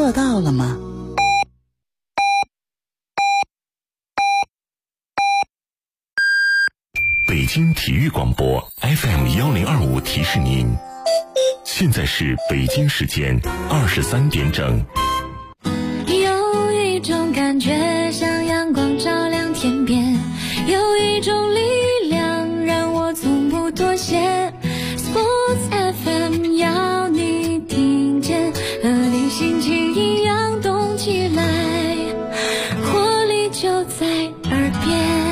做到了吗？ 北京体育广播 FM1025提示您，现在是北京时间23点整。 有一种感觉像阳光照亮天边，有一种力量让我从不妥协。 Sports FM 要你听见，和你心情一样动起来，活力就在耳边。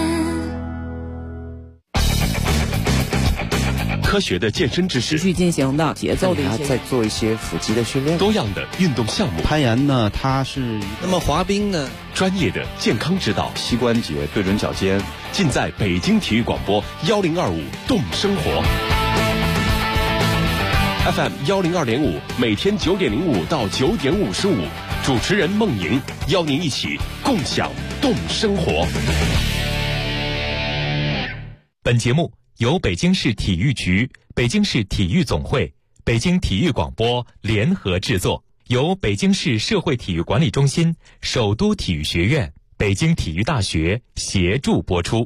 科学的健身知识， 持续进行的节奏的一些， 再做一些腹肌的训练， 多样的运动项目， 攀岩呢，它是那么滑冰呢， 专业的健康指导， 膝关节对准脚尖， 尽在北京体育广播1025动生活 FM 102.5，每天9点05到9点55，主持人孟莹邀您一起共享动生活。 本节目由北京市体育局、北京市体育总会、北京体育广播联合制作，由北京市社会体育管理中心、首都体育学院、北京体育大学协助播出。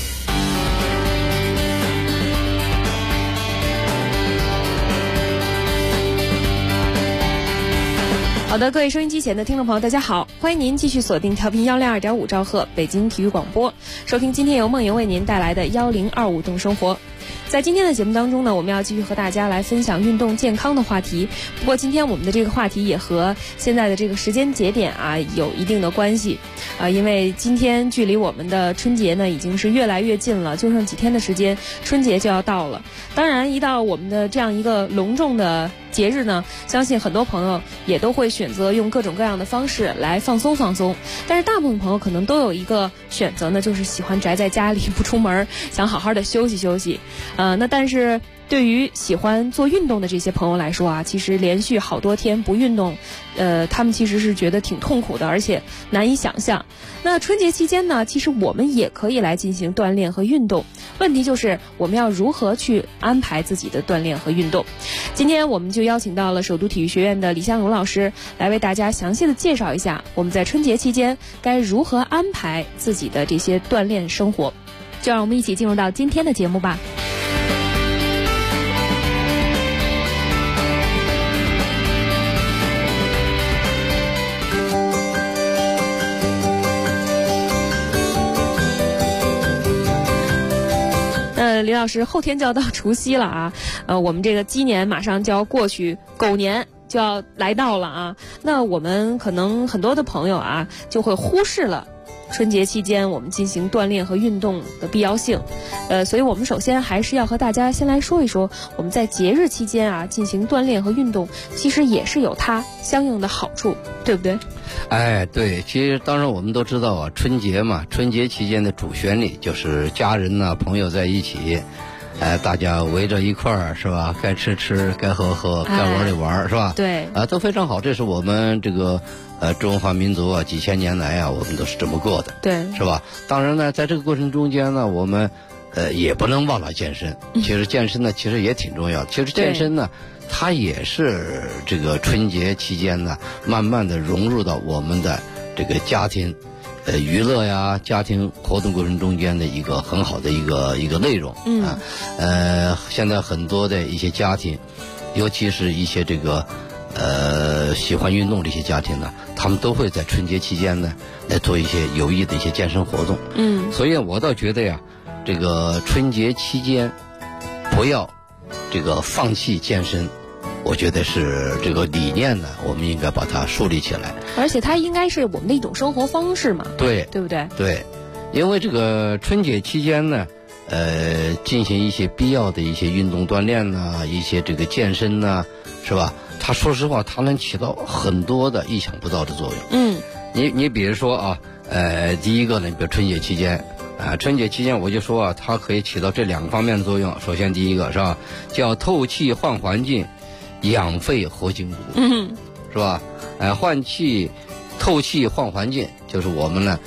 好的，各位收音机前的听众朋友，大家好，欢迎您继续锁定调频102.5兆赫北京体育广播，收听今天由梦莹为您带来的1025动生活。在今天的节目当中呢，我们要继续和大家来分享运动健康的话题。不过今天我们的这个话题也和现在的这个时间节点有一定的关系因为今天距离我们的春节呢已经是越来越近了，就剩几天的时间，春节就要到了。当然，一到我们的这样一个隆重的节日呢，相信很多朋友也都会选择用各种各样的方式来放松放松。但是大部分朋友可能都有一个选择呢，就是喜欢宅在家里不出门，想好好的休息休息。那但是对于喜欢做运动的这些朋友来说其实连续好多天不运动，他们其实是觉得挺痛苦的，而且难以想象。那春节期间呢，其实我们也可以来进行锻炼和运动，问题就是我们要如何去安排自己的锻炼和运动。今天我们就邀请到了首都体育学院的李向荣老师来为大家详细的介绍一下我们在春节期间该如何安排自己的这些锻炼生活。就让我们一起进入到今天的节目吧。李老师，后天就要到除夕了我们这个鸡年马上就要过去，狗年就要来到了那我们可能很多的朋友就会忽视了春节期间我们进行锻炼和运动的必要性。所以我们首先还是要和大家先来说一说，我们在节日期间进行锻炼和运动，其实也是有它相应的好处，对不对？ 对，其实当然我们都知道春节嘛，春节期间的主旋律就是家人朋友在一起，大家围着一块儿是吧？该吃吃，该喝喝，该玩的玩是吧？ 对， 都非常好，这是我们这个中华民族几千年来我们都是这么过的， 对， 是吧？当然呢，在这个过程中间呢，我们也不能忘了健身。其实健身呢，其实也挺重要的。其实健身呢，它也是这个春节期间呢，慢慢的融入到我们的这个家庭娱乐呀、家庭活动过程中间的一个很好的一个内容。现在很多的一些家庭，尤其是一些这个喜欢运动这些家庭呢，他们都会在春节期间呢来做一些有益的一些健身活动。所以我倒觉得这个春节期间不要这个放弃健身，我觉得是这个理念呢，我们应该把它树立起来。 而且它应该是我们的一种生活方式嘛， 对不对？ 对，因为这个春节期间呢，进行一些必要的一些运动锻炼一些这个健身是吧？它说实话，它能起到很多的意想不到的作用。你比如说第一个呢，比如春节期间春节期间我就说它可以起到这2个方面的作用。首先第一个是吧，叫透气换环境，养肺活筋骨，是吧？换气、透气换环境，就是我们呢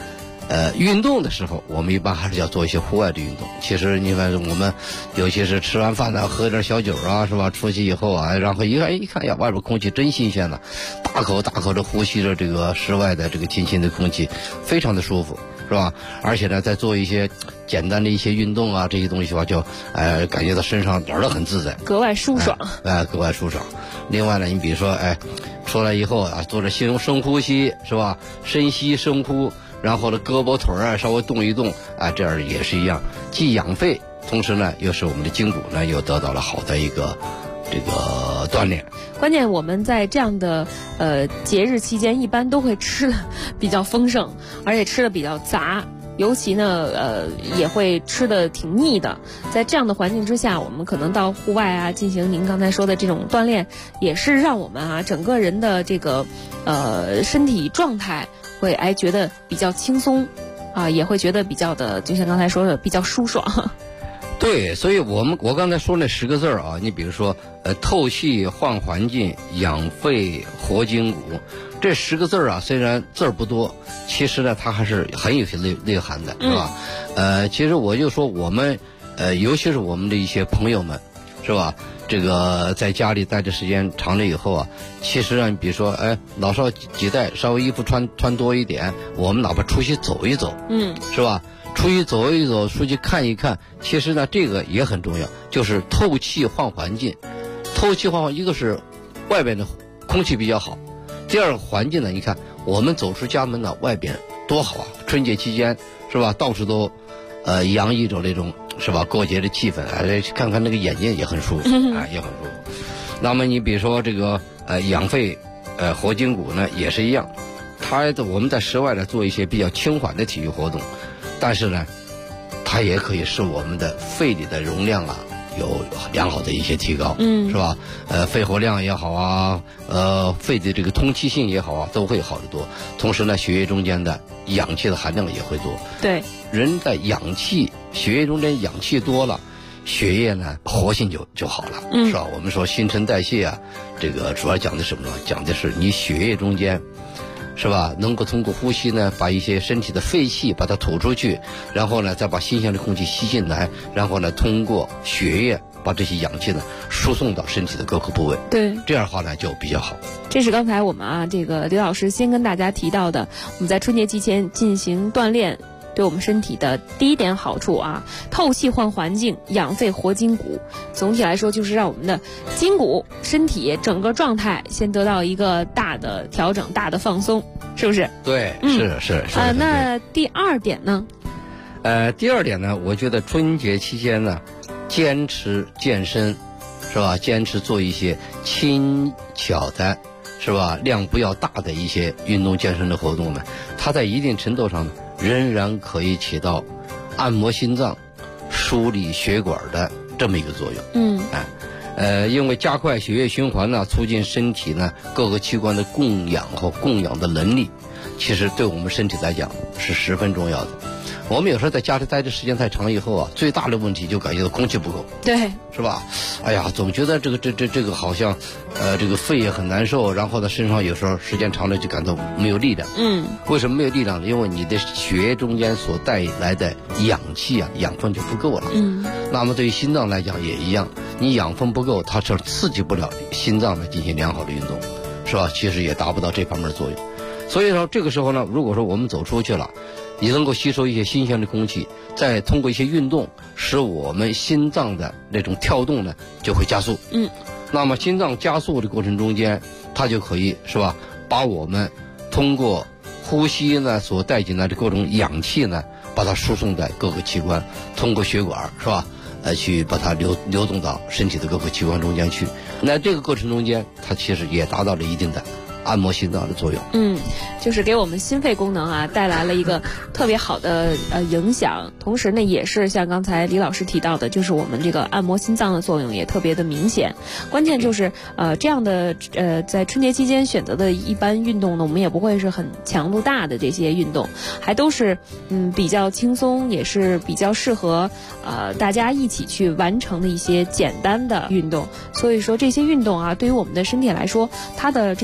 运动的时候，我们一般还是要做一些户外的运动。其实你看，我们尤其是吃完饭呢，喝点小酒啊，是吧？出去以后啊，然后一看呀，外边空气真新鲜呢，大口的呼吸着这个室外的这个清新的空气，非常的舒服，是吧？而且呢，再做一些简单的一些运动啊，这些东西的话，就感觉到身上哪儿都很自在， 格外舒爽。 格外舒爽。另外呢，你比如说，出来以后啊，做着深呼吸，是吧？深吸深呼。然后呢，胳膊腿啊稍微动一动，这样也是一样，既养肺，同时呢又使我们的筋骨呢又得到了好的一个这个锻炼。 关键我们在这样的节日期间，一般都会吃的比较丰盛，而且吃的比较杂。尤其呢，也会吃的挺腻的。在这样的环境之下，我们可能到户外啊，进行您刚才说的这种锻炼，也是让我们啊整个人的这个身体状态会觉得比较轻松啊，也会觉得比较的，就像刚才说的比较舒爽。 对，所以我刚才说那10个字啊，你比如说透气换环境、养肺活筋骨，这10个字啊，虽然字儿不多，其实呢它还是很有些内涵的，是吧？其实我就说我们尤其是我们的一些朋友们，是吧？这个在家里待的时间长了以后啊，其实啊，比如说老少几代稍微衣服穿多一点，我们哪怕出去走一走，是吧？出去走一走，出去看一看，其实呢这个也很重要，就是透气换环境。透气换环境，一个是外边的空气比较好，第二个环境呢，你看我们走出家门呢，外边多好啊！春节期间是吧，到处都洋溢着那种是吧过节的气氛，看看那个眼睛也很舒服也很舒服。那么你比如说这个养肺活筋骨呢，也是一样，我们在室外呢做一些比较轻缓的体育活动，但是呢它也可以使我们的肺里的容量啊有良好的一些提高，是吧？肺活量也好啊，肺的这个通气性也好啊，都会好得多。同时呢，血液中间的氧气的含量也会多。对，人在血液中间氧气多了，血液呢活性就好了，是吧？我们说新陈代谢啊，这个主要讲的什么呢？讲的是你血液中间，是吧？能够通过呼吸呢，把一些身体的废气把它吐出去，然后呢，再把新鲜的空气吸进来，然后呢，通过血液把这些氧气呢输送到身体的各个部位。对，这样的话呢就比较好。 这是刚才我们这个刘老师先跟大家提到的，我们在春节期间进行锻炼对我们身体的第一点好处啊，透气换环境，养肺活筋骨。总体来说就是让我们的筋骨身体整个状态先得到一个大的调整、大的放松，是不是？对，是。那第二点呢？ 第二点呢，我觉得春节期间呢，坚持健身，是吧？坚持做一些轻巧的，是吧？量不要大的一些运动健身的活动呢，它在一定程度上呢，仍然可以起到按摩心脏、梳理血管的这么一个作用。因为加快血液循环呢，促进身体呢各个器官的供氧和供氧的能力，其实对我们身体来讲是十分重要的。我们有时候在家里待的时间太长以后啊，最大的问题就感觉到空气不够，对，是吧？哎呀，总觉得这个好像，这个肺也很难受，然后呢，身上有时候时间长了就感到没有力量。为什么没有力量呢？因为你的血液中间所带来的氧气啊，养分就不够了。那么对于心脏来讲也一样，你养分不够，它是刺激不了心脏呢进行良好的运动，是吧？其实也达不到这方面的作用。所以说这个时候呢，如果说我们走出去了，你能够吸收一些新鲜的空气，再通过一些运动，使我们心脏的那种跳动呢就会加速。那么心脏加速的过程中间，它就可以是吧，把我们通过呼吸呢所带进来的各种氧气呢，把它输送在各个器官，通过血管是吧，去把它流动到身体的各个器官中间去。那这个过程中间，它其实也达到了一定的按摩心脏的作用。 就是给我们心肺功能带来了一个特别好的影响，同时呢也是像刚才李老师提到的，就是我们这个按摩心脏的作用也特别的明显。关键就是这样的在春节期间选择的一般运动呢，我们也不会是很强度大的这些运动，还都是比较轻松，也是比较适合大家一起去完成的一些简单的运动。所以说这些运动对于我们的身体来说，它的这些好处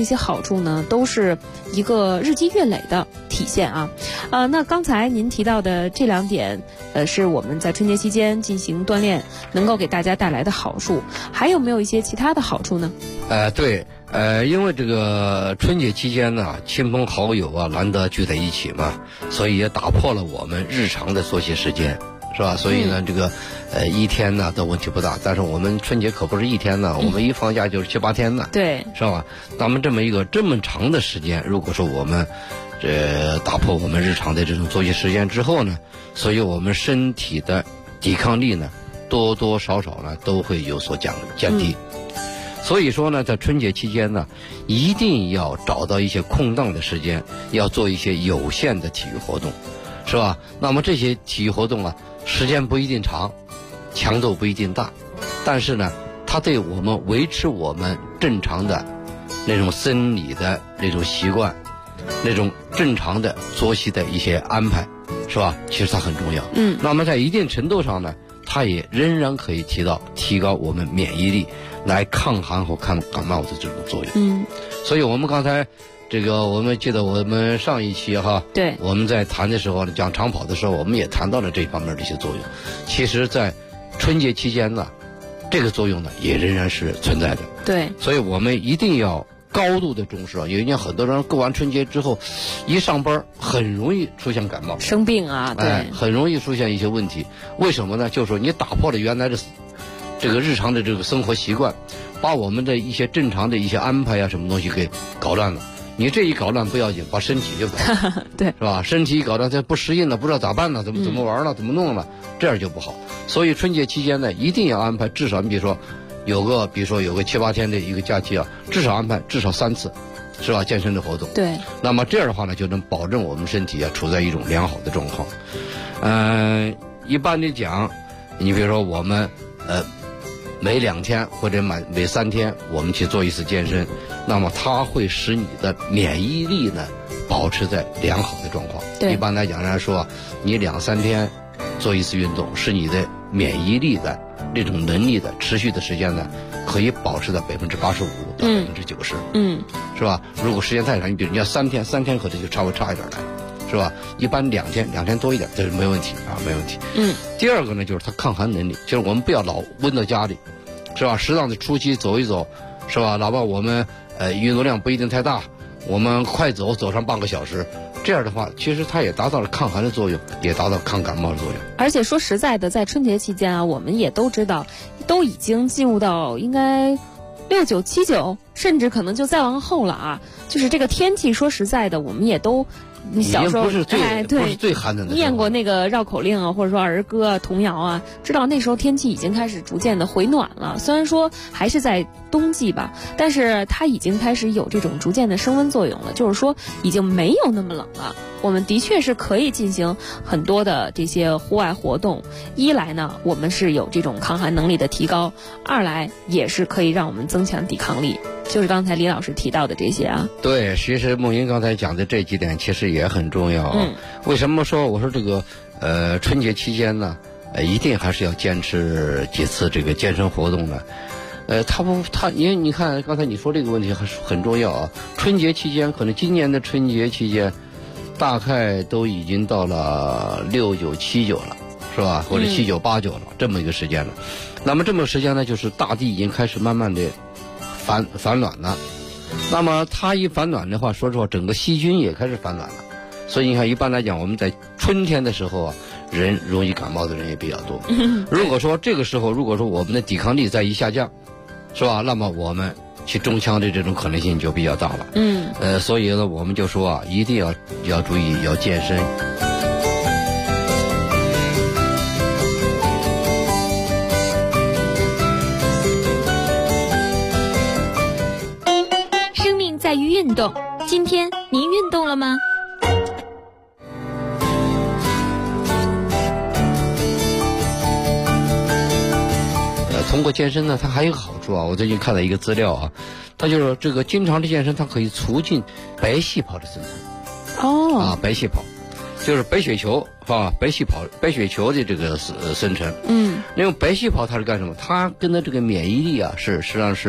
处呢，都是一个日积月累的体现啊。那刚才您提到的这2点，是我们在春节期间进行锻炼能够给大家带来的好处，还有没有一些其他的好处呢？ 对，因为这个春节期间呢，亲朋好友啊难得聚在一起嘛，所以也打破了我们日常的作息时间，是吧？所以呢，这个一天呢的问题不大，但是我们春节可不是一天呢，我们一放假就是7、8天呢， 对， 是吧？那么这么长的时间，如果说我们打破我们日常的这种作息时间之后呢，所以我们身体的抵抗力呢，多多少少呢都会有所降低。所以说呢，在春节期间呢，一定要找到一些空档的时间，要做一些有限的体育活动，是吧？那么这些体育活动啊，时间不一定长，强度不一定大，但是呢，它对我们维持我们正常的那种生理的那种习惯，那种正常的作息的一些安排，是吧？其实它很重要。那么在一定程度上呢，它也仍然可以提高我们免疫力，来抗寒和抗感冒的这种作用。所以我们刚才我们记得我们上一期哈， 对， 我们在谈的时候讲长跑的时候，我们也谈到了这方面的一些作用。其实在春节期间呢，这个作用呢也仍然是存在的。 对， 所以我们一定要高度的重视啊！有一年很多人过完春节之后，一上班很容易出现感冒、 生病啊，对， 很容易出现一些问题。为什么呢？就是说你打破了原来的这个日常的这个生活习惯，把我们的一些正常的一些安排啊什么东西给搞乱了。你这一搞乱不要紧，把身体就搞乱对， 是吧？身体一搞乱，它不适应了，不知道咋办呢，怎么玩了，怎么弄了，这样就不好。所以春节期间呢，一定要安排至少，你比如说有个7、8天的一个假期啊，至少安排至少3次，是吧？健身的活动。 对。 那么这样的话呢，就能保证我们身体啊处在一种良好的状况。一般的讲，你比如说我们每2天或者每3天，我们去做一次健身，那么它会使你的免疫力呢保持在良好的状况。 对， 一般来讲来说，你2、3天做一次运动，使你的免疫力的这种能力的持续的时间呢，可以保持在85%到90%。是吧？如果时间太长，你比如你要3天可能就稍微差一点来。是吧？一般2天多一点，这是没问题啊，没问题。第二个呢，就是它抗寒能力，就是我们不要老温到家里，是吧？适当的出去走一走，是吧？哪怕我们运动量不一定太大，我们快走上半个小时，这样的话，其实它也达到了抗寒的作用，也达到抗感冒的作用。 而且说实在的，在春节期间啊，我们也都知道，都已经进入到应该6、9、7、9，甚至可能就再往后了啊。就是这个天气，说实在的，我们也都。你小时候不是最寒冷的， 念过那个绕口令啊，或者说儿歌啊、童谣啊，知道那时候天气已经开始逐渐的回暖了。虽然说还是在冬季吧，但是它已经开始有这种逐渐的升温作用了，就是说已经没有那么冷了。我们的确是可以进行很多的这些户外活动。一来呢，我们是有这种抗寒能力的提高；二来也是可以让我们增强抵抗力。就是刚才李老师提到的这些啊。 对，其实梦莹刚才讲的这几点其实也很重要啊。为什么说我说这个春节期间呢，一定还是要坚持几次这个健身活动呢？因为你看刚才你说这个问题还是很重要啊。春节期间，可能今年的春节期间，大概都已经到了6、9、7、9了，是吧？或者7、9、8、9了，这么一个时间了。那么这么时间呢，就是大地已经开始慢慢的反暖了。那么它一反暖的话，说实话，整个细菌也开始反暖了。所以你看，一般来讲，我们在春天的时候啊，人容易感冒的人也比较多。如果说这个时候，如果说我们的抵抗力再一下降，是吧？那么我们去中枪的这种可能性就比较大了。所以呢，我们就说啊，一定要注意，要健身。 生命在于运动，今天您运动了吗？ 通过健身呢，它还有一个好处啊。我最近看了一个资料啊，它就是这个经常的健身，它可以促进白细胞的生成。白细胞就是白血球啊，白血球的这个生成。因为白细胞它是干什么？它跟的这个免疫力啊，实际上是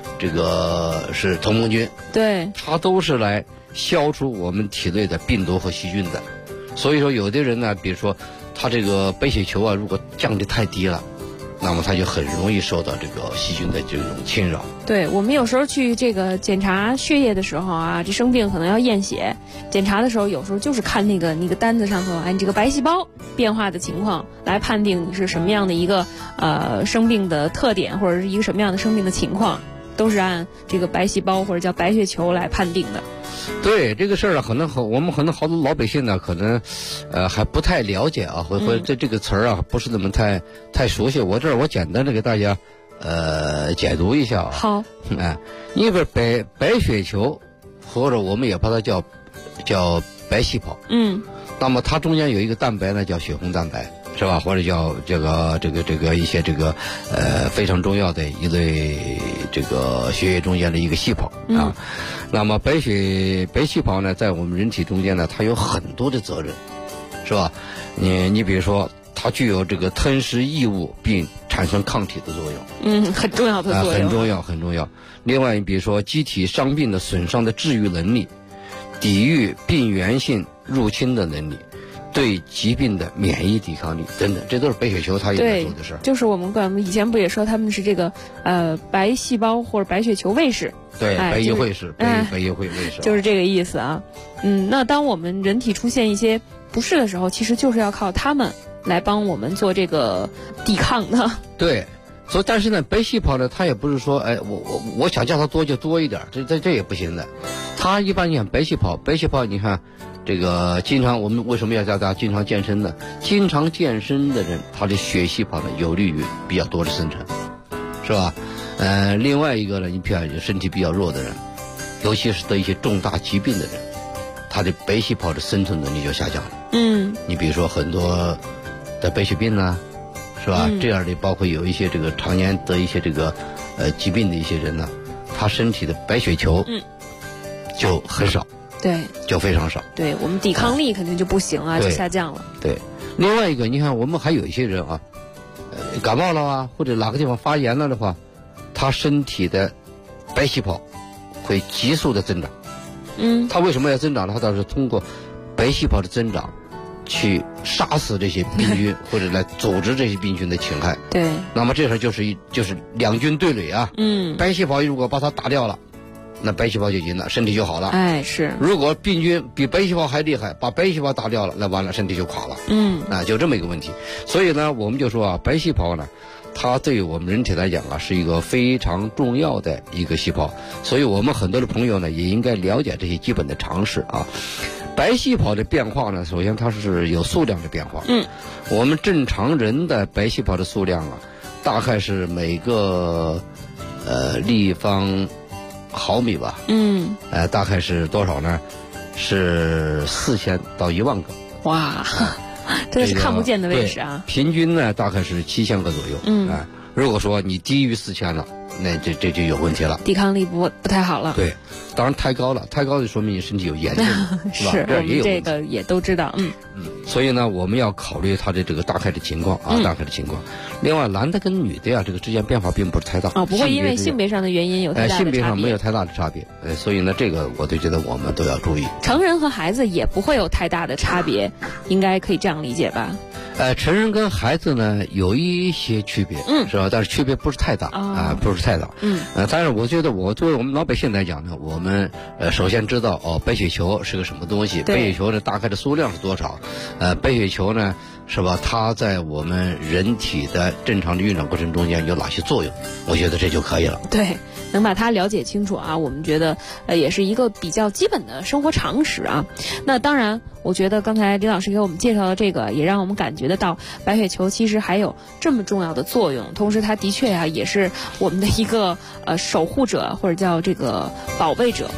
这个是同盟军， 对， 它都是来消除我们体内的病毒和细菌的。所以说有的人呢，比如说他这个白血球啊，如果降得太低了，那么他就很容易受到这个细菌的这种侵扰。 对，我们有时候去这个检查血液的时候啊，这生病可能要验血，检查的时候有时候就是看那个单子上头，你这个白细胞变化的情况来判定你是什么样的一个生病的特点，或者是一个什么样的生病的情况，都是按这个白细胞或者叫白血球来判定的。 对这个事儿啊，我们可能好多老百姓呢，可能还不太了解啊，或者这个词儿啊不是那么太熟悉。我简单的给大家解读一下啊。 好， 因为白血球或者我们也把它叫白细胞，那么它中间有一个蛋白呢，叫血红蛋白，是吧？或者叫这个一些非常重要的一类这个血液中间的一个细胞啊。那么白细胞呢，在我们人体中间呢，它有很多的责任，是吧？你比如说，它具有这个吞噬异物并产生抗体的作用， 很重要的作用， 很重要。另外，你比如说机体伤病的损伤的治愈能力，抵御病原性入侵的能力，对疾病的免疫抵抗力等等，这都是白血球它应该做的事儿。 就是我们以前不也说他们是这个白细胞或者白血球卫士？ 对，白议会是白议会卫士， 就是这个意思啊。那当我们人体出现一些不适的时候，其实就是要靠他们来帮我们做这个抵抗的。 对。所以，但是呢，白细胞呢，它也不是说，我想叫它多就多一点，这也不行的。它一般你看白细胞，你看这个经常我们为什么要叫大家经常健身呢？经常健身的人，他的血细胞呢有利于比较多的生成，是吧？另外一个呢，你比较身体比较弱的人，尤其是得一些重大疾病的人，他的白细胞的生存能力就下降了。你比如说很多的白血病啊。是吧？这样的包括有一些这个常年得一些这个疾病的一些人呢，他身体的白血球就很少， 对， 就非常少。 对，我们抵抗力肯定就不行啊，就下降了。 对，另外一个，你看我们还有一些人啊，感冒了啊，或者哪个地方发炎了的话，他身体的白细胞会急速的增长。他为什么要增长呢？他倒是通过白细胞的增长。去杀死这些病菌，或者来阻止这些病菌的侵害。 对， 那么这时候就是两军对垒啊。白细胞如果把它打掉了，那白细胞就赢了，身体就好了。 是。 如果病菌比白细胞还厉害，把白细胞打掉了，那完了，身体就垮了。就这么一个问题。所以呢，我们就说啊，白细胞呢，它对于我们人体来讲啊，是一个非常重要的一个细胞。所以我们很多的朋友呢，也应该了解这些基本的常识啊。白细胞的变化呢，首先它是有数量的变化。我们正常人的白细胞的数量啊，大概是每个立方毫米吧。大概是多少呢？是4000到1万个。 哇，这是看不见的位置啊。 平均呢，大概是7000个左右。如果说你低于4000了，那这就有问题了， 抵抗力不太好了。 对，当然太高了，太高就说明你身体有炎症，是吧？ 是，我们这个也都知道。 所以呢，我们要考虑它的这个大概的情况啊，大概的情况。另外，男的跟女的呀，这个之间变化并不是太大。 不会因为性别上的原因有太大的差别。 性别上没有太大的差别。所以呢，这个我就觉得我们都要注意。 成人和孩子也不会有太大的差别，应该可以这样理解吧？ 成人跟孩子呢有一些区别，是吧？但是区别不是太大不是太大。但是我觉得作为我们老百姓来讲呢，我们首先知道白血球是个什么东西，白血球的大概的数量是多少，白血球呢是吧？它在我们人体的正常的运转过程中间有哪些作用？我觉得这就可以了。 对，能把它了解清楚啊，我们觉得也是一个比较基本的生活常识啊。那当然，我觉得刚才李老师给我们介绍的这个，也让我们感觉得到白血球其实还有这么重要的作用，同时它的确啊也是我们的一个守护者，或者叫这个保卫者。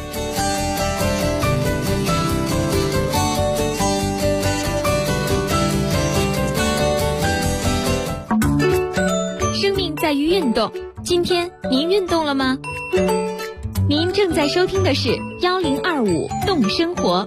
生命在于运动，今天您运动了吗？您正在收听的是1025动生活。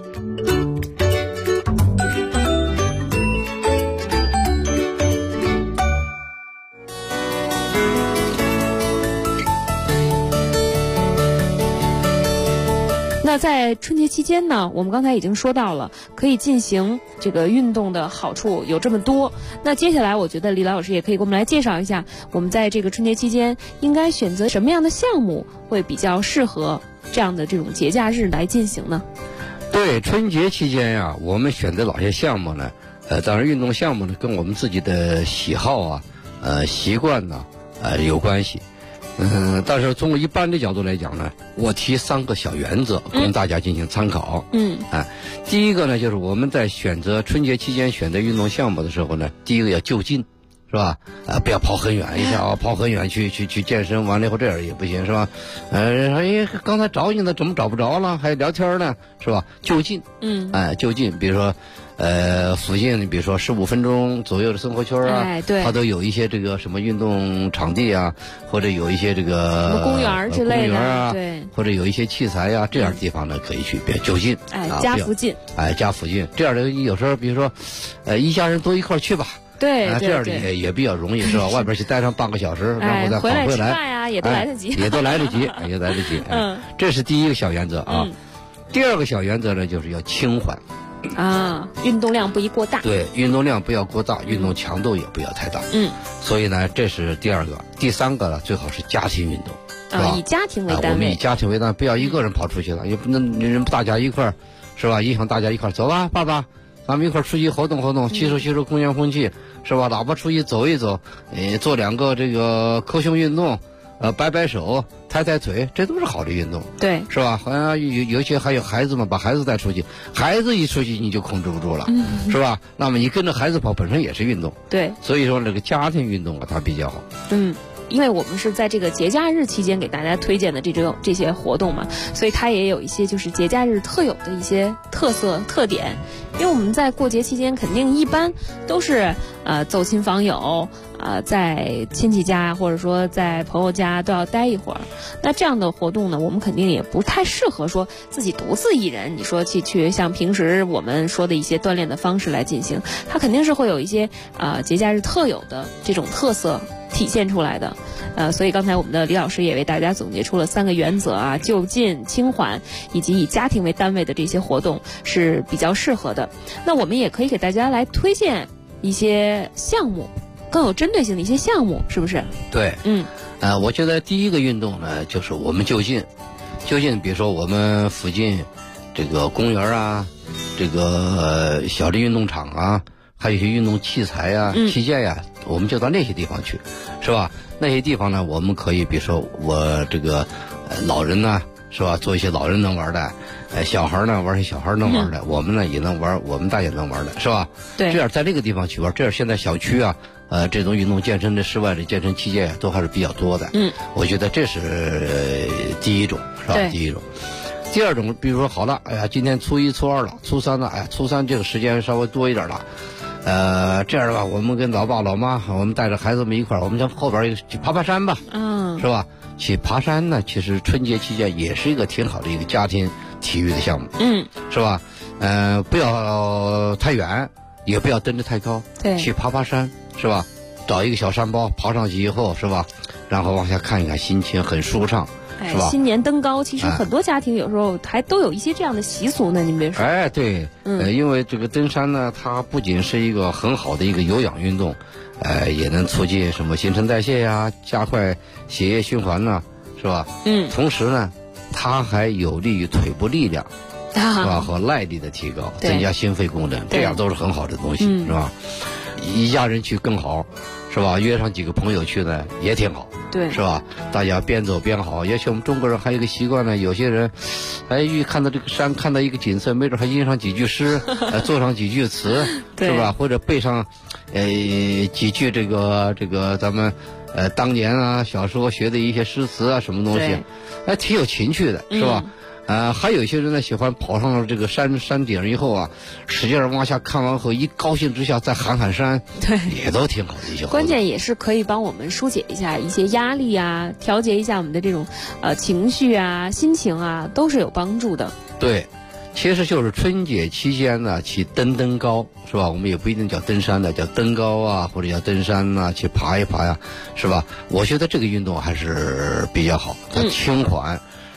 那在春节期间呢，我们刚才已经说到了，可以进行这个运动的好处有这么多。那接下来，我觉得李老师也可以给我们来介绍一下，我们在这个春节期间应该选择什么样的项目会比较适合这样的这种节假日来进行呢？ 对，春节期间呀，我们选择哪些项目呢？当然运动项目呢，跟我们自己的喜好啊、习惯呢，有关系。但是从一般的角度来讲呢，我提3个小原则供大家进行参考。第一个呢，就是我们在选择春节期间选择运动项目的时候呢，第一个要就近，是吧？不要跑很远，一下跑很远去健身，完了以后这样也不行，是吧？刚才找你呢，怎么找不着了？还聊天呢，是吧？就近，就近，比如说。附近比如说15分钟左右的生活圈啊，对，它都有一些这个什么运动场地啊，或者有一些这个什么公园之类的， 公园啊， 对， 或者有一些器材呀，这样的地方呢可以去，别就近， 家附近， 家附近，这样的有时候比如说，一家人都一块去吧。 对， 这样的也比较容易，是吧？外边去待上半个小时，然后再跑回来呀，也都来得及， 也都来得及，也来得及。这是第一个小原则啊。第二个小原则呢，就是要轻缓。 运动量不宜过大。 对，运动量不要过大，运动强度也不要太大。所以呢，这是第二个。第三个呢，最好是家庭运动，是吧？ 以家庭为单位。 我们以家庭为单位，不要一个人跑出去了，也不能人大家一块儿，是吧？影响大家一块儿走吧，爸爸，咱们一块儿出去活动活动，吸收公园空气，是吧？哪怕出去走一走，做2个这个科胸运动。摆摆手，抬抬腿，这都是好的运动， 对， 是吧？好像有些还有孩子嘛，把孩子带出去，孩子一出去你就控制不住了，是吧？那么你跟着孩子跑，本身也是运动， 对。 所以说这个家庭运动啊，它比较好。 因为我们是在这个节假日期间给大家推荐的这些活动嘛，所以它也有一些就是节假日特有的一些特点。因为我们在过节期间肯定一般都是走亲访友，在亲戚家或者说在朋友家都要待一会儿。那这样的活动呢，我们肯定也不太适合说自己独自一人，你说去像平时我们说的一些锻炼的方式来进行，它肯定是会有一些节假日特有的这种特色体现出来的。所以刚才我们的李老师也为大家总结出了3个原则啊，就近、轻缓以及以家庭为单位的这些活动是比较适合的。那我们也可以给大家来推荐一些项目，更有针对性的一些项目，是不是？ 对，我觉得第一个运动呢，就是我们就近，比如说我们附近这个公园啊，这个小的运动场啊，还有一些运动器材啊、器械呀，我们就到那些地方去，是吧？那些地方呢，我们可以比如说我这个老人呢，是吧？做一些老人能玩的，小孩呢玩些小孩能玩的，我们呢也能玩，我们大也能玩的，是吧？ 对。 这样在这个地方去玩，这样现在小区啊，这种运动健身的室外的健身器械都还是比较多的。我觉得这是第一种，是吧？第一种。第二种，比如说好了，今天初1、初2了，初3了，初3这个时间稍微多一点了。这样的吧，我们跟老爸老妈，我们带着孩子们一块儿，我们从后边去爬山吧，是吧？去爬山呢，其实春节期间也是一个挺好的一个家庭体育的项目，是吧？不要太远，也不要登得太高， 对， 去爬山，是吧？找一个小山包，爬上去以后，是吧？然后往下看一看，心情很舒畅。是吧？ 新年登高，其实很多家庭有时候还都有一些这样的习俗呢。您别说， 对，因为这个登山呢，它不仅是一个很好的一个有氧运动，也能促进什么新陈代谢呀，加快血液循环呐，是吧？同时呢，它还有利于腿部力量，是吧？和耐力的提高，增加心肺功能，这样都是很好的东西，是吧？一家人去更好，是吧？约上几个朋友去呢，也挺好。 对， 是吧？大家边走边好。也许我们中国人还有一个习惯呢，有些人，一看到这个山，看到一个景色，没准还吟上几句诗，做上几句词，是吧？或者背上，几句这个咱们，当年啊小时候学的一些诗词啊，什么东西，挺有情趣的，是吧？还有一些人呢，喜欢跑上了这个山顶以后啊，使劲往下看完后，一高兴之下再喊山， 对， 也都挺好的一些活动。 关键也是可以帮我们疏解一下一些压力啊，调节一下我们的这种情绪啊、心情啊，都是有帮助的。 对，其实就是春节期间呢，去登高，是吧？我们也不一定叫登山的，叫登高啊，或者叫登山啊，去爬一爬呀，是吧？我觉得这个运动还是比较好，它轻缓。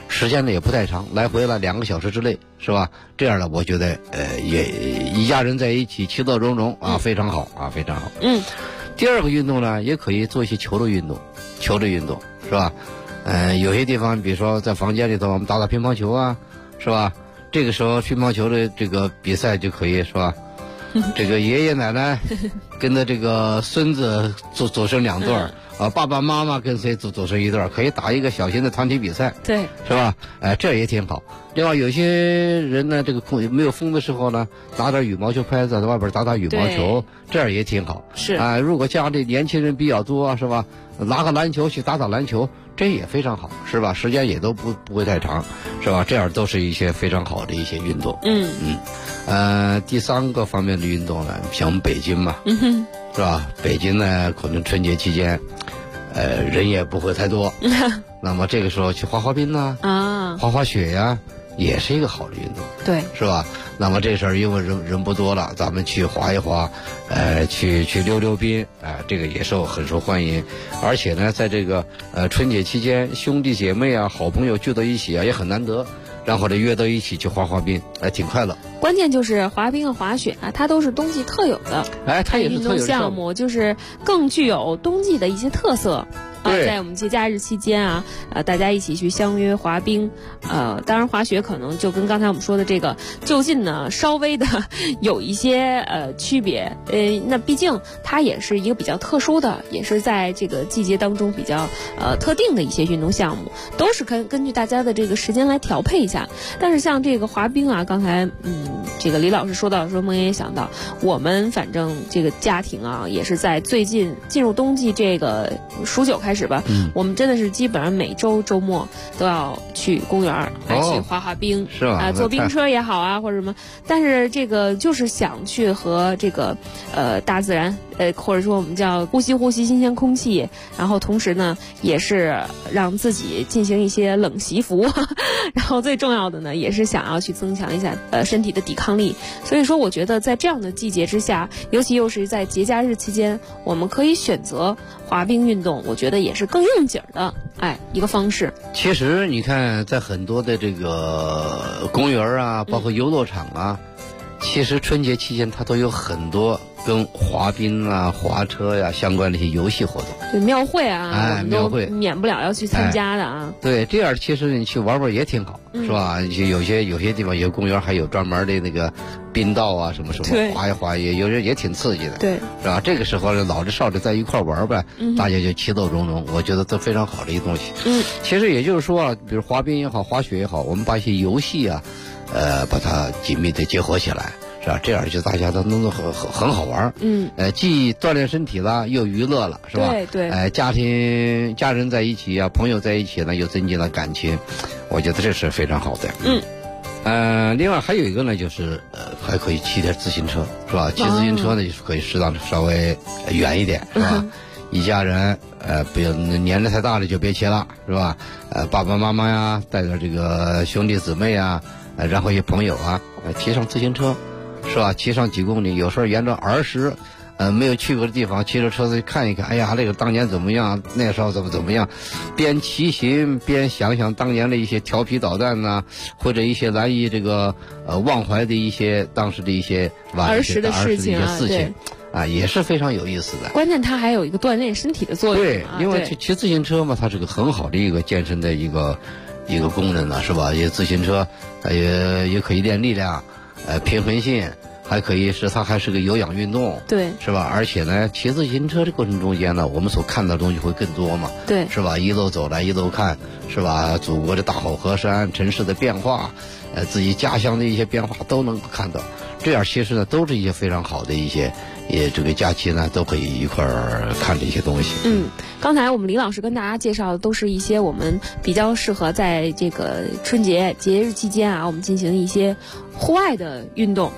时间呢也不太长，来回了2个小时之内，是吧？这样呢，我觉得也一家人在一起其乐融融啊，非常好啊，非常好。第二个运动呢，也可以做一些球类运动，是吧？有些地方，比如说在房间里头，我们打打乒乓球啊，是吧？这个时候乒乓球的这个比赛就可以，是吧？这个爷爷奶奶跟着这个孙子组成2对儿。爸爸妈妈跟谁组成一对儿，可以打一个小型的团体比赛， 对， 是吧？这也挺好。另外，有些人呢，这个没有风的时候呢，拿点羽毛球拍子在外边打羽毛球，这样也挺好。 是如果家里年轻人比较多，是吧？拿个篮球去打篮球，这也非常好，是吧？时间也都不会太长，是吧？这样都是一些非常好的一些运动。第3个方面的运动呢，像我们北京嘛，是吧？北京呢，可能春节期间，人也不会太多，那么这个时候去滑冰呐，滑雪呀，也是一个好的运动， 对， 是吧？那么这事儿因为人不多了，咱们去滑一滑，去溜冰，这个也很受欢迎。而且呢，在这个春节期间，兄弟姐妹啊、好朋友聚到一起啊，也很难得。然后呢，约到一起去滑冰，挺快乐。 关键就是滑冰和滑雪啊，它都是冬季特有的， 它也是运动项目，就是更具有冬季的一些特色。在我们节假日期间啊，大家一起去相约滑冰，当然滑雪可能就跟刚才我们说的这个就近呢稍微的有一些区别，那毕竟它也是一个比较特殊的，也是在这个季节当中比较特定的一些运动项目，都是根据大家的这个时间来调配一下。但是像这个滑冰啊，刚才这个李老师说到说，梦妍也想到，我们反正这个家庭啊，也是在最近进入冬季这个数9开始吧，我们真的是基本上每周周末都要去公园来去滑冰， 是吧？ 坐冰车也好啊，或者什么。但是这个就是想去和这个大自然，或者说我们叫呼吸新鲜空气，然后同时呢，也是让自己进行一些冷习服，然后最重要的呢，也是想要去增强一下身体的抵抗力。所以说，我觉得在这样的季节之下，尤其又是在节假日期间，我们可以选择滑冰运动，我觉得也是更应景的一个方式。 其实你看，在很多的这个公园啊，包括游乐场啊，其实春节期间它都有很多跟滑冰啊、滑车呀相关的一些游戏活动。 对，庙会啊， 庙会免不了要去参加的啊。 对，这样其实你去玩也挺好，是吧？有些地方有公园还有专门的那个冰道啊，什么滑一滑，有人也挺刺激的， 对， 是吧？这个时候老的少的在一块玩呗，大家就其乐融融，我觉得这非常好的一个东西。其实也就是说啊，比如滑冰也好，滑雪也好，我们把一些游戏啊，把它紧密的结合起来。是吧？这样就大家都弄得很好玩。既锻炼身体了，又娱乐了，是吧？ 对。 家人在一起啊，朋友在一起呢，又增进了感情，我觉得这是非常好的。另外还有一个呢，就是还可以骑点自行车，是吧？骑自行车呢，就是可以适当的稍微远一点，是吧？一家人不要年龄太大的就别骑了，是吧？爸爸妈妈呀，带点这个兄弟姊妹啊，然后一些朋友啊，骑上自行车。是吧？骑上几公里，有时候沿着儿时，没有去过的地方，骑着车子看一看，哎呀，那个当年怎么样，那时候怎么样，边骑行边想想当年的一些调皮捣蛋呐，或者一些难以这个忘怀的一些当时的一些儿时的事情啊，也是非常有意思的。 关键它还有一个锻炼身体的作用。 对，因为骑自行车嘛，它是个很好的一个健身的一个功能呢，是吧？也自行车，也可以练力量。平衡性还可以它还是个有氧运动， 对， 是吧？而且呢，骑自行车的过程中间呢，我们所看到的东西会更多嘛， 对， 是吧？一路走来一路看，是吧？祖国的大好河山，城市的变化，自己家乡的一些变化都能够看到。这样其实呢，都是一些非常好的一些，这个假期呢都可以一块儿看这些东西。 刚才我们李老师跟大家介绍的都是一些我们比较适合在这个春节节日期间啊，我们进行一些户外的运动。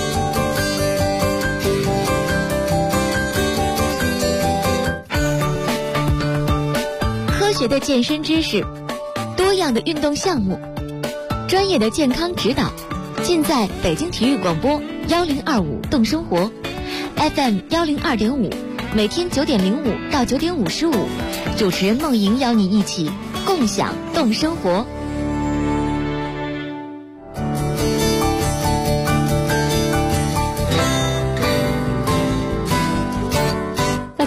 科学的健身知识，多样的运动项目，专业的健康指导，尽在北京体育广播1025动生活 FM 102.5，每天9点05到9点55，主持人梦莹邀你一起共享动生活。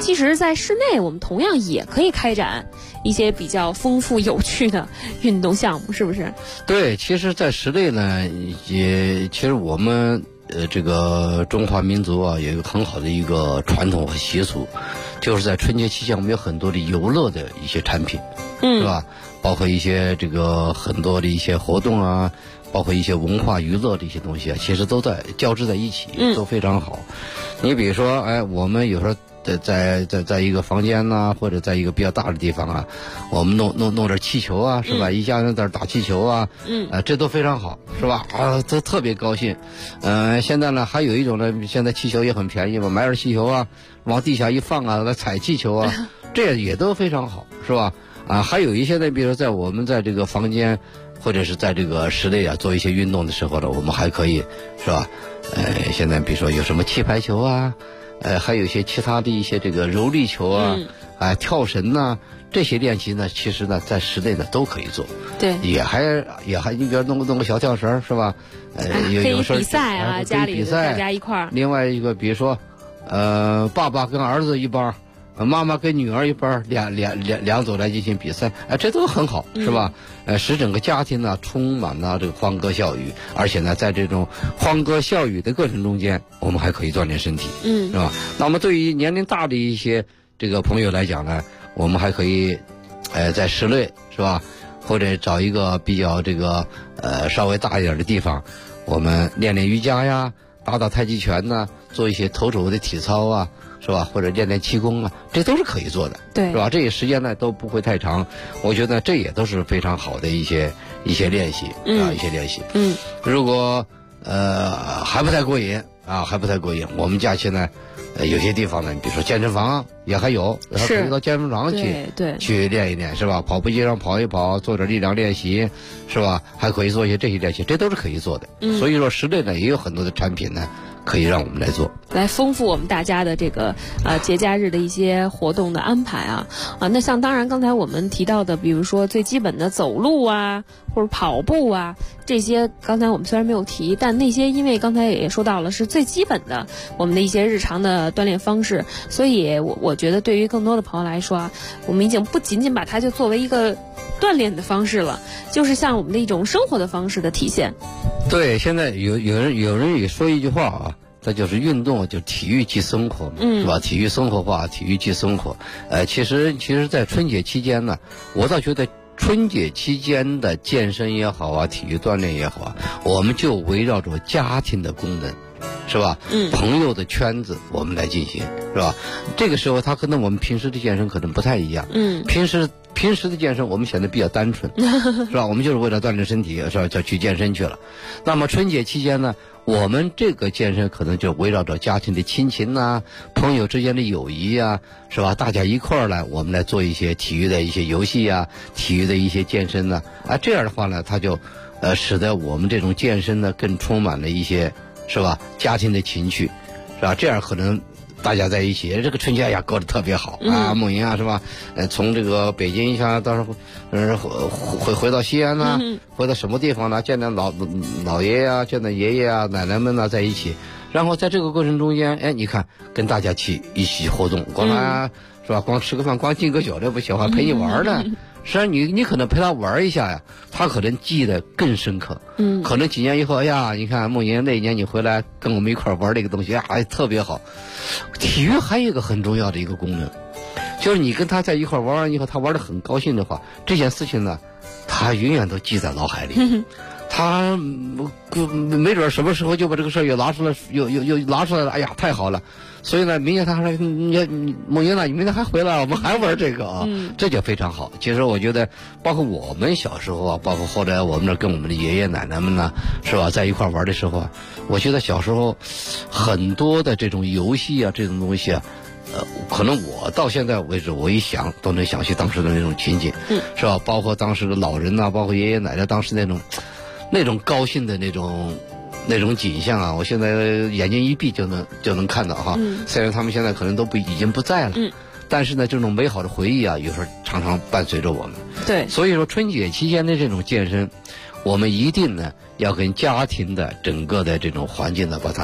其实在室内我们同样也可以开展一些比较丰富有趣的运动项目，是不是？ 对，其实在室内呢，其实我们这个中华民族啊，有一个很好的一个传统和习俗，就是在春节期间我们有很多的游乐的一些产品，是吧？包括一些这个很多的一些活动啊，包括一些文化娱乐的一些东西啊，其实都在交织在一起，都非常好。你比如说，我们有时候在一个房间呐，或者在一个比较大的地方啊，我们弄点气球啊，是吧？一家人在这打气球啊，这都非常好，是吧？都特别高兴。现在呢，还有一种呢，现在气球也很便宜嘛，买点气球啊，往地下一放啊，来踩气球啊，这也都非常好，是吧？还有一些呢，比如说我们在这个房间或者是在这个室内啊做一些运动的时候呢，我们还可以，是吧？现在比如说有什么气排球啊，还有一些其他的一些这个柔力球啊，跳绳呐，这些练习呢，其实呢在室内呢都可以做。 对， 也还，你比如弄个小跳绳，是吧？有时候比赛啊，家里大家一块儿。 另外一个，比如说，爸爸跟儿子一帮。妈妈跟女儿一班，两组来进行比赛，这都很好，是吧？使整个家庭呢充满了这个欢歌笑语，而且呢，在这种欢歌笑语的过程中间，我们还可以锻炼身体，是吧？那么对于年龄大的一些这个朋友来讲呢，我们还可以，在室内，是吧？或者找一个比较这个稍微大一点的地方，我们练练瑜伽呀，打太极拳呐，做一些徒手的体操啊。是吧？或者练练气功啊，这都是可以做的， 对， 是吧？这些时间呢都不会太长，我觉得这也都是非常好的一些练习啊，一些练习。如果还不太过瘾啊，我们假期呢，有些地方呢，比如说健身房也还有，然后可以到健身房去练一练，是吧？跑步机上跑一跑，做点力量练习，是吧？还可以做一些这些练习，这都是可以做的。所以说室内呢也有很多的产品呢。可以让我们来做， 来丰富我们大家的这个节假日的一些活动的安排啊。那像当然刚才我们提到的，比如说最基本的走路啊，或者跑步啊，这些刚才我们虽然没有提，但那些因为刚才也说到了是最基本的我们的一些日常的锻炼方式，所以我觉得对于更多的朋友来说啊，我们已经不仅仅把它就作为一个锻炼的方式了，就是像我们的一种生活的方式的体现。 对，现在有人也说一句话啊，这就是运动，就体育即生活，是吧？体育生活化，体育即生活。其实，在春节期间呢，我倒觉得春节期间的健身也好啊，体育锻炼也好啊，我们就围绕着家庭的功能。是吧？朋友的圈子我们来进行，是吧？这个时候他可能我们平时的健身可能不太一样。平时的健身我们显得比较单纯，是吧？我们就是为了锻炼身体，是吧？就去健身去了。那么春节期间呢，我们这个健身可能就围绕着家庭的亲情呐，朋友之间的友谊啊，是吧？大家一块儿来，我们来做一些体育的一些游戏啊，体育的一些健身呢，这样的话呢，它就使得我们这种健身呢更充满了一些。是吧？家庭的情趣，是吧？这样可能大家在一起，这个春节呀过得特别好啊。梦莹啊，是吧？从这个北京一下到时候，回到西安呐，回到什么地方呢？见到老爷啊，见到爷爷啊、奶奶们呢在一起，然后在这个过程中间，你看跟大家一起活动，光是吧？光吃个饭，光敬个酒这不行，还陪你玩呢。实际上你可能陪他玩一下呀，他可能记得更深刻。可能几年以后，哎呀，你看梦莹那一年你回来跟我们一块玩这个东西啊，特别好。体育还有一个很重要的一个功能，就是你跟他在一块玩完以后，他玩得很高兴的话，这件事情呢，他永远都记在脑海里。他没准什么时候就把这个事儿又拿出来了，哎呀，太好了！所以呢，明年他还说你梦莹呢，你明天还回来，我们还玩这个啊，这就非常好。其实我觉得，包括我们小时候啊，包括后来我们这跟我们的爷爷奶奶们呢，是吧，在一块玩的时候啊，我觉得小时候很多的这种游戏啊，这种东西啊。可能我到现在为止，我一想都能想起当时的那种情景，是吧？包括当时的老人呐，包括爷爷奶奶当时那种高兴的那种景象啊，我现在眼睛一闭就能看到哈。虽然他们现在可能都已经不在了，但是呢，这种美好的回忆啊，有时候常常伴随着我们。 对， 所以说春节期间的这种健身，我们一定呢要跟家庭的整个的这种环境呢把它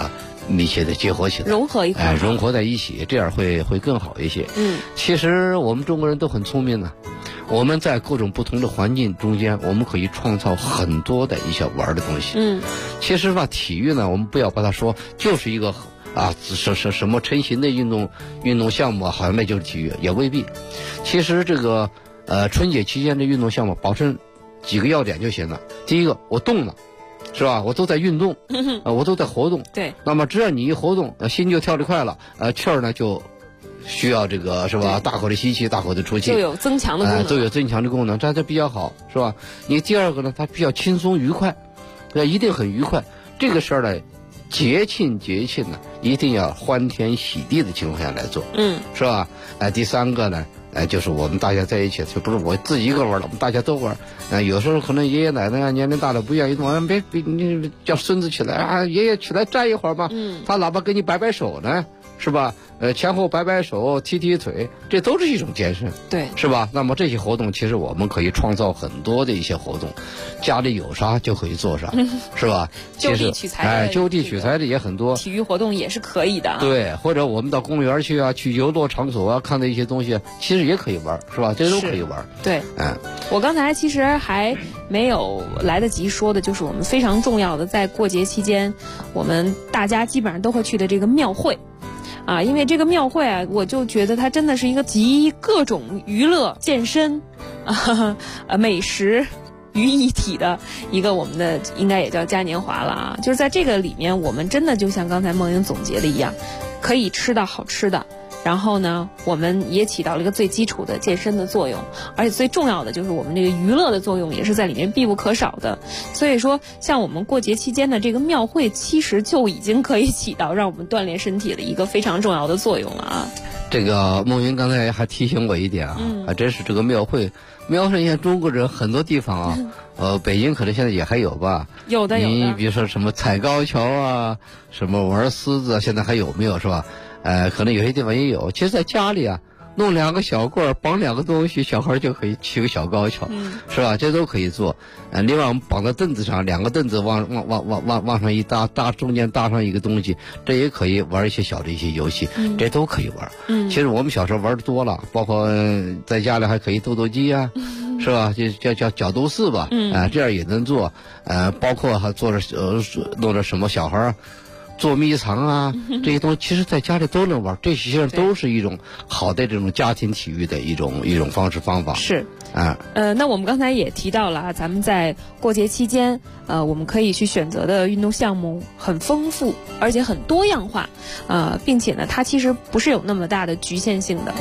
密切的结合起来， 融合一块， 融合在一起，这样会更好一些。其实我们中国人都很聪明的，我们在各种不同的环境中间，我们可以创造很多的一些玩的东西。其实吧，体育呢，我们不要把它说就是一个什么成型的运动项目，好像那就是体育，也未必。其实这个春节期间的运动项目，保证几个要点就行了。第一个，我动了，是吧？我都在运动，我都在活动。 对。 那么只要你一活动，心就跳得快了，气儿呢就需要这个是吧？大口的吸气，大口的出气， 就有增强的功能， 都有增强的功能，这比较好，是吧？你第二个呢，它比较轻松愉快，一定很愉快。这个事儿呢，节庆呢，一定要欢天喜地的情况下来做，是吧？第三个呢，就是我们大家在一起，就不是我自己一个玩了，我们大家都玩。有时候可能爷爷奶奶啊年龄大了不愿意动，别你叫孙子起来啊，爷爷起来站一会儿吧，他哪怕给你摆摆手呢，是吧？前后摆摆手，踢踢腿，这都是一种健身， 对， 是吧？那么这些活动，其实我们可以创造很多的一些活动，家里有啥就可以做啥，是吧？ 就地取材， 就地取材的也很多， 体育活动也是可以的。 对，或者我们到公园去啊，去游乐场所啊，看到一些东西，其实也可以玩，是吧？这都可以玩。 对，我刚才其实还没有来得及说的，就是我们非常重要的，在过节期间，我们大家基本上都会去的这个庙会。因为这个庙会啊，我就觉得它真的是一个集各种娱乐、健身、美食于一体的一个我们的应该也叫嘉年华了啊。就是在这个里面，我们真的就像刚才梦莹总结的一样，可以吃到好吃的。然后呢，我们也起到了一个最基础的健身的作用，而且最重要的就是我们这个娱乐的作用也是在里面必不可少的。所以说，像我们过节期间的这个庙会，其实就已经可以起到让我们锻炼身体的一个非常重要的作用了啊。 这个梦云刚才还提醒我一点啊，还真是这个庙会，现在中国人很多地方啊，北京可能现在也还有吧。 有的。 你比如说什么踩高跷啊，什么玩狮子啊，现在还有没有是吧？可能有些地方也有。其实在家里啊，弄2个小棍儿，绑2个东西，小孩就可以骑个小高跷，是吧？这都可以做。另外我们绑在凳子上，2个凳子往上一搭，中间搭上一个东西，这也可以玩一些小的一些游戏，这都可以玩。其实我们小时候玩的多了，包括在家里还可以斗斗鸡啊，是吧？就叫角斗士吧，这样也能做。包括还做着弄着什么小孩捉迷藏啊，这些东西其实在家里都能玩，这些都是一种好的这种家庭体育的一种方式方法。 是那我们刚才也提到了啊，咱们在过节期间，我们可以去选择的运动项目很丰富，而且很多样化，并且呢，它其实不是有那么大的局限性的。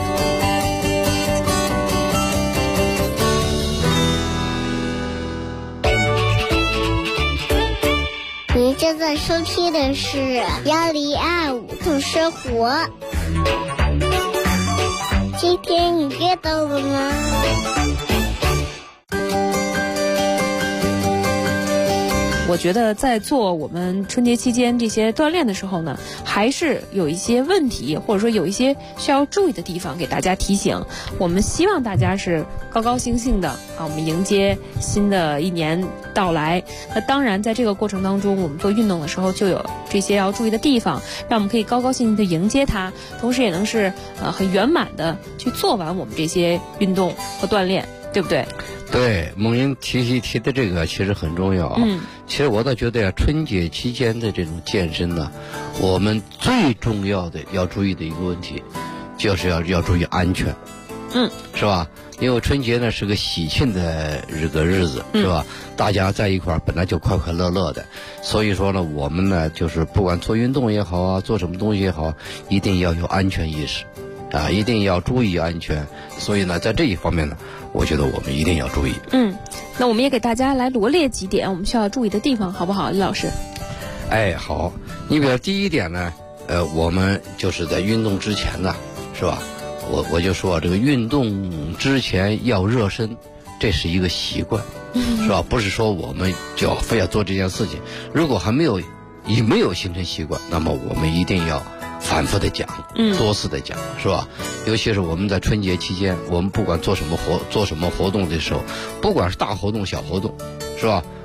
您正在收听的是1025动生活。今天你知道了吗？ 我觉得在做我们春节期间这些锻炼的时候呢，还是有一些问题，或者说有一些需要注意的地方给大家提醒。我们希望大家是高高兴兴的我们迎接新的一年到来。那当然在这个过程当中，我们做运动的时候就有这些要注意的地方，让我们可以高高兴兴的迎接它，同时也能是很圆满的去做完我们这些运动和锻炼，对不对？ 对，梦莹提的这个其实很重要啊。其实我倒觉得春节期间的这种健身呢，我们最重要的要注意的一个问题，就是要注意安全。是吧？因为春节呢是个喜庆的这个日子，是吧？大家在一块儿本来就快快乐乐的，所以说呢，我们呢就是不管做运动也好啊，做什么东西也好，一定要有安全意识。一定要注意安全，所以呢，在这一方面呢，我觉得我们一定要注意。 那我们也给大家来罗列几点我们需要注意的地方，好不好，李老师？ 好。你比如第一点呢，我们就是在运动之前呢，是吧？我就说这个运动之前要热身，这是一个习惯，是吧？不是说我们就要非要做这件事情，如果还没有形成习惯，那么我们一定要反复的讲，多次的讲，是吧？尤其是我们在春节期间，我们不管做什么活动的时候，不管是大活动小活动，是吧？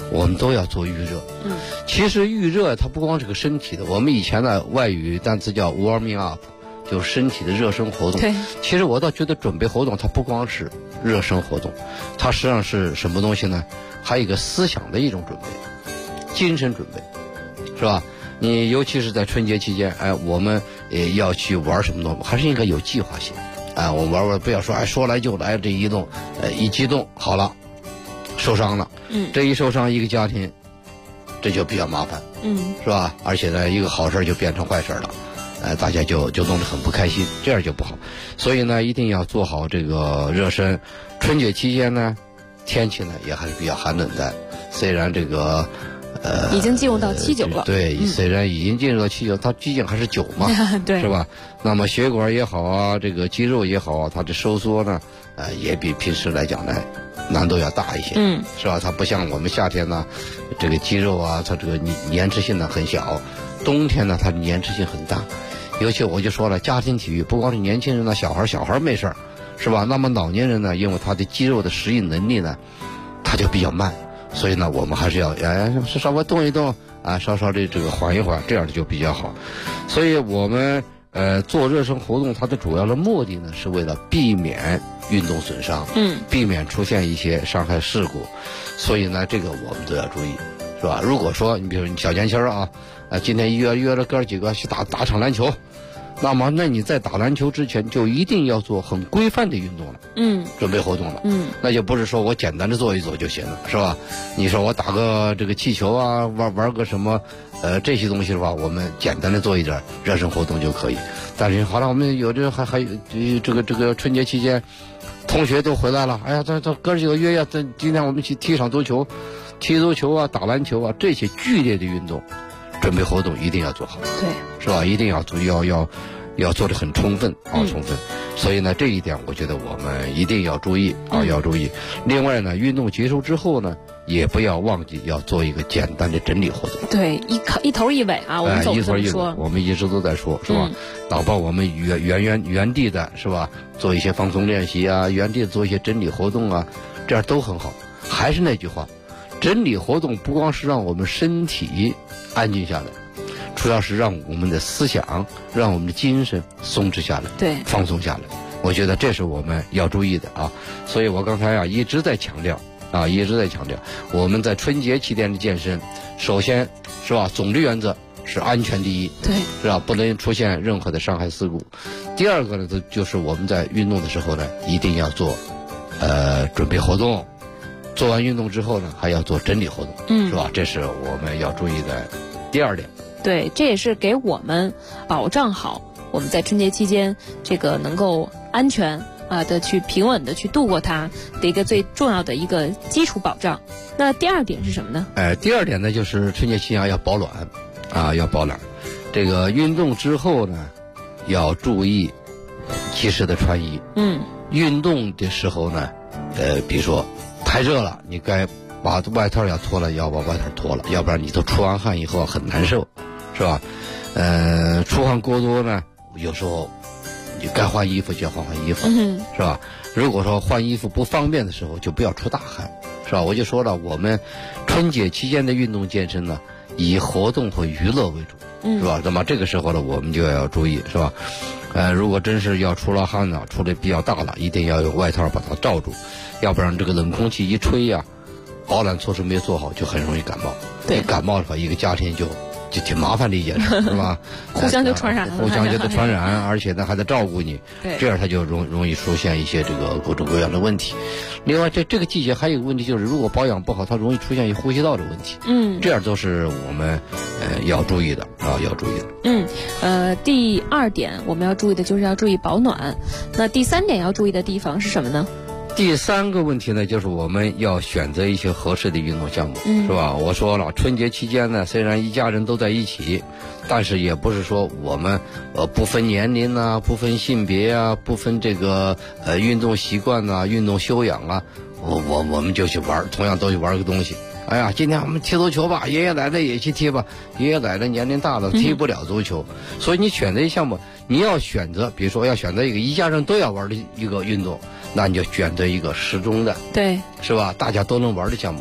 我们都要做预热。其实预热它不光是个身体的，我们以前的外语单词叫 warming up， 就是身体的热身活动。 对， 其实我倒觉得准备活动它不光是热身活动，它实际上是什么东西呢？还有一个思想的一种准备，精神准备，是吧？你尤其是在春节期间，我们要去玩什么东西，还是应该有计划性。我们玩不要说说来就来，这一动一激动好了，受伤了。这一受伤一个家庭，这就比较麻烦。是吧？而且呢，一个好事就变成坏事了。大家就弄得很不开心，这样就不好。所以呢，一定要做好这个热身。春节期间呢，天气呢也还是比较寒冷的，虽然这个已经进入到期9了。 对，虽然已经进入到期9，它毕竟还是9嘛， 对， 是吧？那么血管也好啊，这个肌肉也好啊，它的收缩呢，也比平时来讲呢难度要大一些，是吧？它不像我们夏天呢，这个肌肉啊，它这个粘滞性呢很小，冬天呢它的粘滞性很大。尤其我就说了，家庭体育不光是年轻人呢，小孩没事儿，是吧？那么老年人呢，因为他的肌肉的适应能力呢，他就比较慢，所以呢，我们还是要稍微动一动啊，稍稍这个缓一缓，这样就比较好。所以我们做热身活动，它的主要的目的呢，是为了避免运动损伤，避免出现一些伤害事故。所以呢，这个我们都要注意，是吧？如果说你比如说你小年轻啊，今天约了哥几个去打场篮球。那么，你在打篮球之前就一定要做很规范的运动了，准备活动了，那就不是说我简单的做一做就行了，是吧？你说我打个这个气球啊，玩个什么，这些东西的话，我们简单的做一点热身活动就可以。但是好了，我们有这还有这个春节期间，同学都回来了，哎呀，这哥几个约呀，今天我们去踢场足球，踢足球啊，打篮球啊，这些剧烈的运动。准备活动一定要做好， 对， 是吧？一定要做得很充分充分。所以呢，这一点我觉得我们一定要注意要注意。另外呢，运动结束之后呢，也不要忘记要做一个简单的整理活动。 对，一头一尾啊，我们总这么说， 我们一直都在说，是吧？哪怕我们原地的，是吧？做一些放松练习啊，原地做一些整理活动啊，这样都很好。还是那句话。整理活动不光是让我们身体安静下来，主要是让我们的思想、让我们的精神松弛下来， 对，放松下来。我觉得这是我们要注意的啊。所以我刚才一直在强调，我们在春节期间的健身，首先是吧，总的原则是安全第一， 对， 是吧？不能出现任何的伤害事故。第二个呢，就是我们在运动的时候呢，一定要做准备活动。做完运动之后呢，还要做整理活动，是吧？这是我们要注意的第二点。 对，这也是给我们保障好我们在春节期间这个能够安全的去平稳的去度过它的一个最重要的一个基础保障。那第二点是什么呢？ 第二点呢，就是春节期间要保暖要保暖。这个运动之后呢，要注意及时的穿衣。运动的时候呢，比如说。太热了，你该把外套要脱了，要把外套脱了，要不然你都出完汗以后很难受，是吧？出汗过多呢，有时候你该换衣服就要换衣服，是吧？如果说换衣服不方便的时候，就不要出大汗，是吧？我就说了，我们春节期间的运动健身呢，以活动和娱乐为主，是吧？那么这个时候呢，我们就要注意，是吧？如果真是要出了汗了，出的比较大了，一定要有外套把它罩住，要不然这个冷空气一吹呀，保暖措施没有做好，就很容易感冒。对，感冒的话，一个家庭就挺麻烦的一件事，是吧？ 互相就传染了， 互相就得传染，而且呢还得照顾你，这样它就容易出现一些这个各种各样的问题。另外，这个季节还有一个问题就是，如果保养不好，它容易出现呼吸道的问题。这样都是我们要注意的要注意的。 第二点我们要注意的就是要注意保暖。那第三点要注意的地方是什么呢？ 第三个问题呢，就是我们要选择一些合适的运动项目，是吧？我说了，春节期间呢，虽然一家人都在一起，但是也不是说我们不分年龄啊，不分性别啊，不分这个运动习惯啊，运动修养啊，我们就去玩，同样都去玩个东西。哎呀，今天我们踢足球吧，爷爷奶奶也去踢吧。爷爷奶奶年龄大了，踢不了足球，所以你选择一项目，你要选择，比如说要选择一家人都要玩的一个运动，那你就选择一个适中的， 对， 是吧？大家都能玩的项目。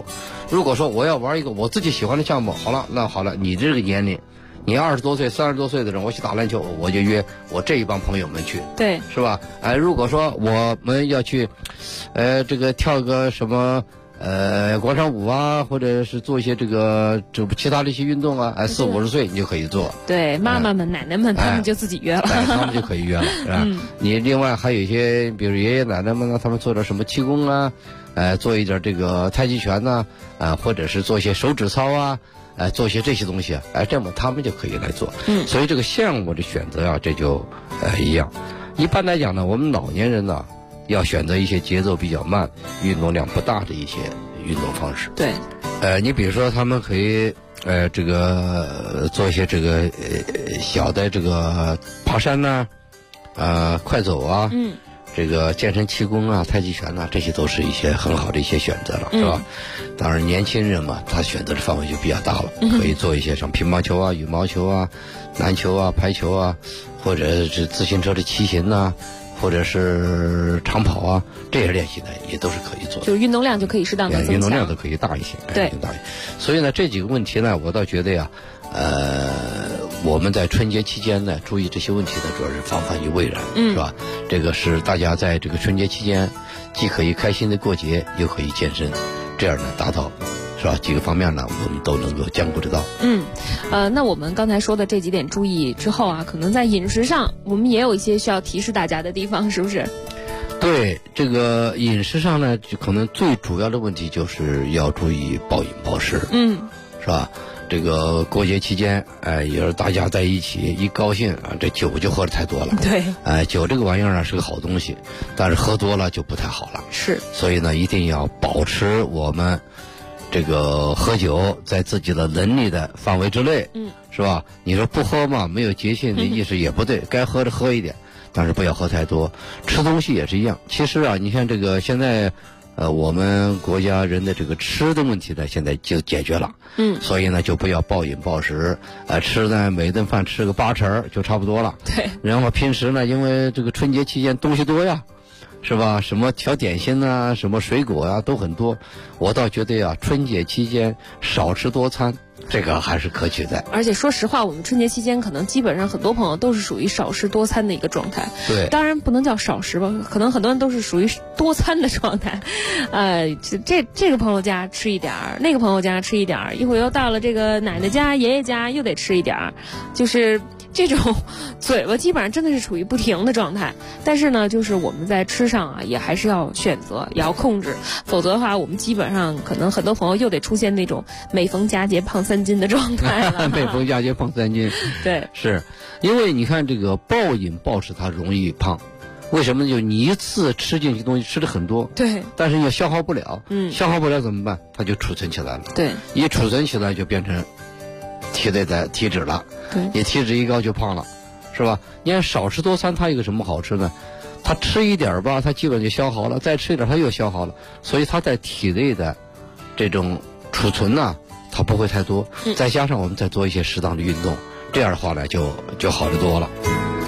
如果说我要玩一个我自己喜欢的项目，好了，那好了，你这个年龄，你20多岁、30多岁的人，我去打篮球，我就约我这一帮朋友们去， 对， 是吧？如果说我们要去，这个跳个什么广场舞啊，或者是做一些这其他的一些运动啊，40、50岁你就可以做。 对，妈妈们、奶奶们，他们就自己约了， 他们就可以约了，是吧？你另外还有一些，比如爷爷奶奶们呢，他们做点什么气功啊，做一点这个太极拳呐，或者是做一些手指操啊。做一些这些东西啊，这么他们就可以来做。所以这个项目的选择啊，这就一样。一般来讲呢，我们老年人呢，要选择一些节奏比较慢、运动量不大的一些运动方式。 对。 你比如说，他们可以这个做一些这个小的这个爬山呐，快走啊。这个健身气功啊、太极拳呐，这些都是一些很好的一些选择了，是吧？当然，年轻人嘛，他选择的范围就比较大了，可以做一些像乒乓球啊、羽毛球啊、篮球啊、排球啊，或者是自行车的骑行呐，或者是长跑啊，这些练习呢也都是可以做的， 就是运动量就可以适当的增强， 运动量都可以大一些， 对， 大一些。所以呢，这几个问题呢，我倒觉得呀，我们在春节期间呢，注意这些问题呢，主要是防范于未然，是吧？这个是大家在这个春节期间，既可以开心的过节，又可以健身，这样呢，达到，是吧？几个方面呢，我们都能够兼顾得到。 那我们刚才说的这几点注意之后啊，可能在饮食上，我们也有一些需要提示大家的地方，是不是？ 对，这个饮食上呢，就可能最主要的问题就是要注意暴饮暴食，是吧？这个过节期间，也是大家在一起一高兴啊，这酒就喝的太多了。 对， 酒这个玩意儿呢是个好东西，但是喝多了就不太好了。 是， 所以呢，一定要保持我们这个喝酒在自己的能力的范围之内，是吧？你说不喝嘛，没有节性的意识也不对，该喝的喝一点，但是不要喝太多。吃东西也是一样，其实啊，你看这个现在。我们国家人的这个吃的问题呢，现在就解决了。所以呢，就不要暴饮暴食，吃呢每顿饭吃个8成就差不多了。 对。 然后平时呢，因为这个春节期间东西多呀，是吧？什么小点心啊，什么水果啊，都很多。我倒觉得呀，春节期间少吃多餐，这个还是可取的。 而且说实话，我们春节期间可能基本上很多朋友都是属于少吃多餐的一个状态。 对， 当然不能叫少食吧，可能很多人都是属于多餐的状态。这个朋友家吃一点儿，那个朋友家吃一点儿，一会儿又到了这个奶奶家、爷爷家又得吃一点儿，就是这种嘴巴基本上真的是处于不停的状态。但是呢，就是我们在吃上啊，也还是要选择，也要控制，否则的话，我们基本上可能很多朋友又得出现那种每逢佳节胖3斤的状态了。 每逢佳节胖3斤， 对， 是因为你看这个暴饮暴食，它容易胖。为什么呢？就你一次吃进去东西吃的很多， 对， 但是你消耗不了，消耗不了怎么办？它就储存起来了， 对， 一储存起来就变成体内的体脂了， 对， 你体脂一高就胖了，是吧？你看少吃多餐，它有个什么好处呢？它吃一点吧，它基本就消耗了，再吃一点它又消耗了，所以它在体内的这种储存呢，它不会太多，再加上我们再做一些适当的运动，这样的话呢就好得多了。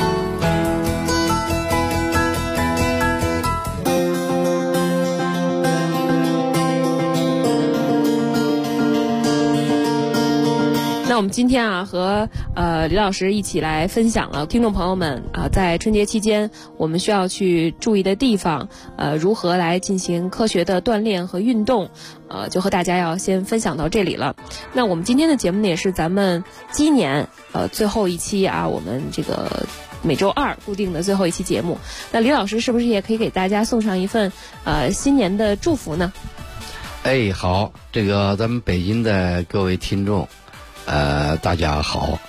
那我们今天啊和李老师一起来分享了听众朋友们在春节期间我们需要去注意的地方，如何来进行科学的锻炼和运动，就和大家要先分享到这里了。那我们今天的节目呢，也是咱们今年最后一期啊，我们这个每周2固定的最后一期节目。那李老师是不是也可以给大家送上一份新年的祝福呢？ 好，这个咱们北京的各位听众大家好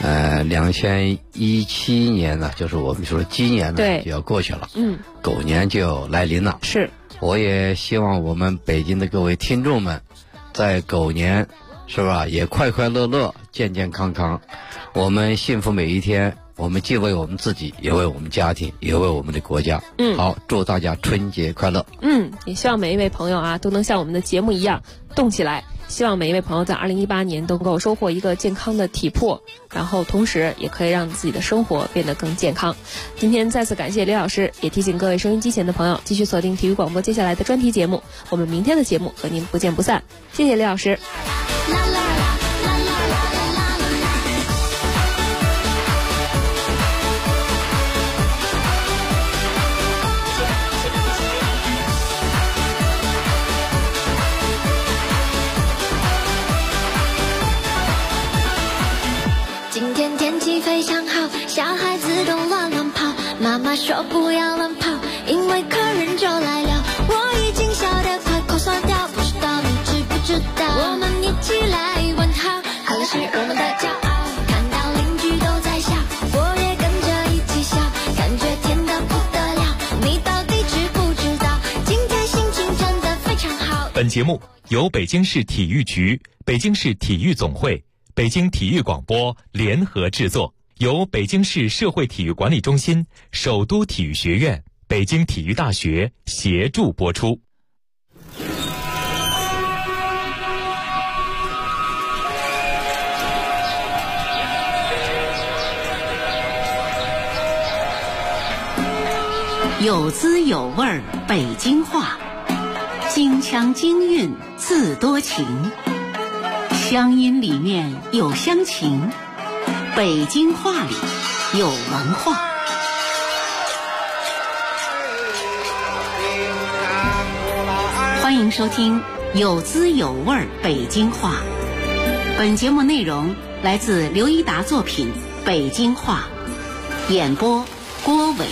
，2017年呢，就是我们说鸡年呢就要过去了，狗年就来临了。 是， 我也希望我们北京的各位听众们，在狗年是吧，也快快乐乐、健健康康，我们幸福每一天。我们既为我们自己，也为我们家庭，也为我们的国家。好，祝大家春节快乐。 也希望每一位朋友啊，都能像我们的节目一样动起来， 希望每一位朋友在2018年都能够收获一个健康的体魄，然后同时也可以让自己的生活变得更健康。今天再次感谢李老师，也提醒各位收音机前的朋友继续锁定体育广播接下来的专题节目，我们明天的节目和您不见不散。谢谢李老师。 今天天气非常好，小孩子都乱跑，妈妈说不要乱跑，因为客人就来了。我已经笑得快口酸掉，不知道你知不知道，我们一起来问好，快乐是我们的骄傲，看到邻居都在笑，我也跟着一起笑，感觉甜得不得了，你到底知不知道，今天心情真的非常好。 本节目由北京市体育局、北京市体育总会、北京体育广播联合制作，由北京市社会体育管理中心、首都体育学院、北京体育大学协助播出。 有滋有味儿北京话，京腔京韵字多情，乡音里面有乡情，北京话里有文化。欢迎收听有滋有味儿北京话。本节目内容来自刘一达作品《北京话》，演播郭伟。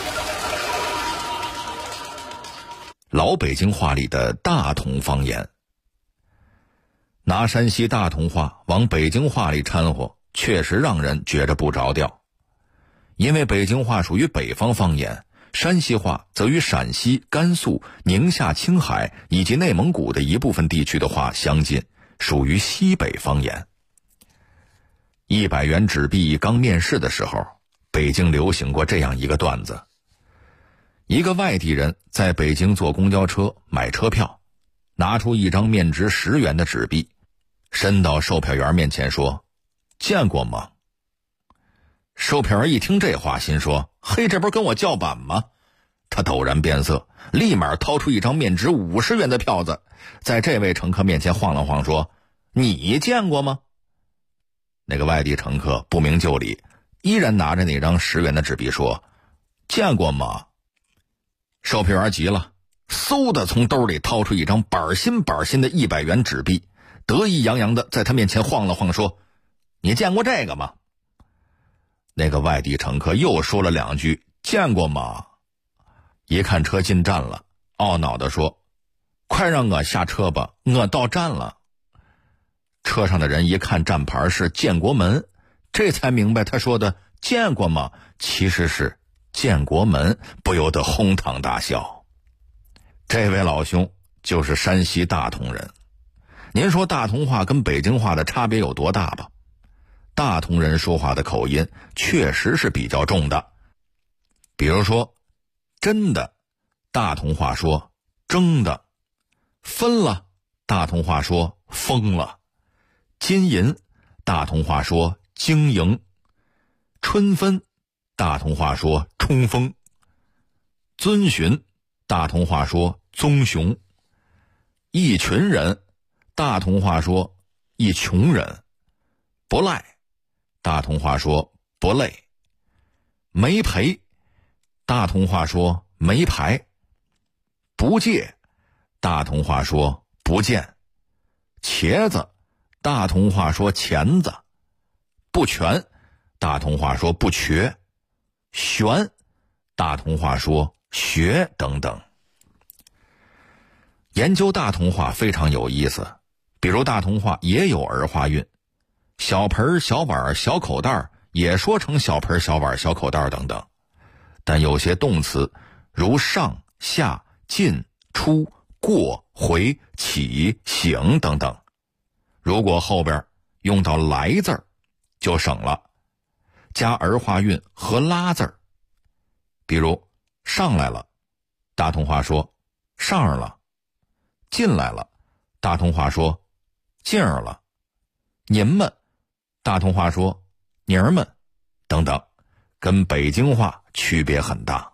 老北京话里的大同方言，拿山西大同话往北京话里掺和，确实让人觉着不着调。因为北京话属于北方方言，山西话则与陕西、甘肃、宁夏、青海以及内蒙古的一部分地区的话相近，属于西北方言。100元纸币刚面世的时候，北京流行过这样一个段子。一个外地人在北京坐公交车买车票，拿出一张面值10元的纸币，伸到售票员面前说：“见过吗？”售票员一听这话，心说：“嘿，这不是跟我叫板吗？”他陡然变色，立马掏出一张面值50元的票子，在这位乘客面前晃了晃，说：“你见过吗？”那个外地乘客不明就里，依然拿着那张10元的纸币说：“见过吗？”售票员急了，嗖的从兜里掏出一张板新的100元纸币，得意洋洋的在他面前晃了晃，说：“你见过这个吗？”那个外地乘客又说了2句：“见过吗？”一看车进站了，懊恼地说：“快让我下车吧，我到站了。”车上的人一看站牌是建国门，这才明白他说的见过吗其实是建国门，不由得哄堂大笑。这位老兄就是山西大同人。您说大同话跟北京话的差别有多大吧？大同人说话的口音确实是比较重的。比如说真的，大同话说争的；分了，大同话说疯了；金银，大同话说经营；春分，大同话说冲锋；遵循，大同话说棕熊；一群人，大同话说一穷人；不赖，大同话说不累；没赔，大同话说没牌；不借，大同话说不见；茄子，大同话说钳子；不全，大同话说不瘸；悬，大同话说学等等。研究大同话非常有意思，比如大同话也有儿化韵，小盆、小碗、小口袋也说成小盆、小碗、小口袋等等。但有些动词如上、下、进、出、过、回、起、醒等等，如果后边用到来字儿就省了，加儿化韵和拉字儿。比如上来了，大同话说上儿了；进来了，大同话说劲儿了，您们，大同话说妮儿们等等，跟北京话区别很大。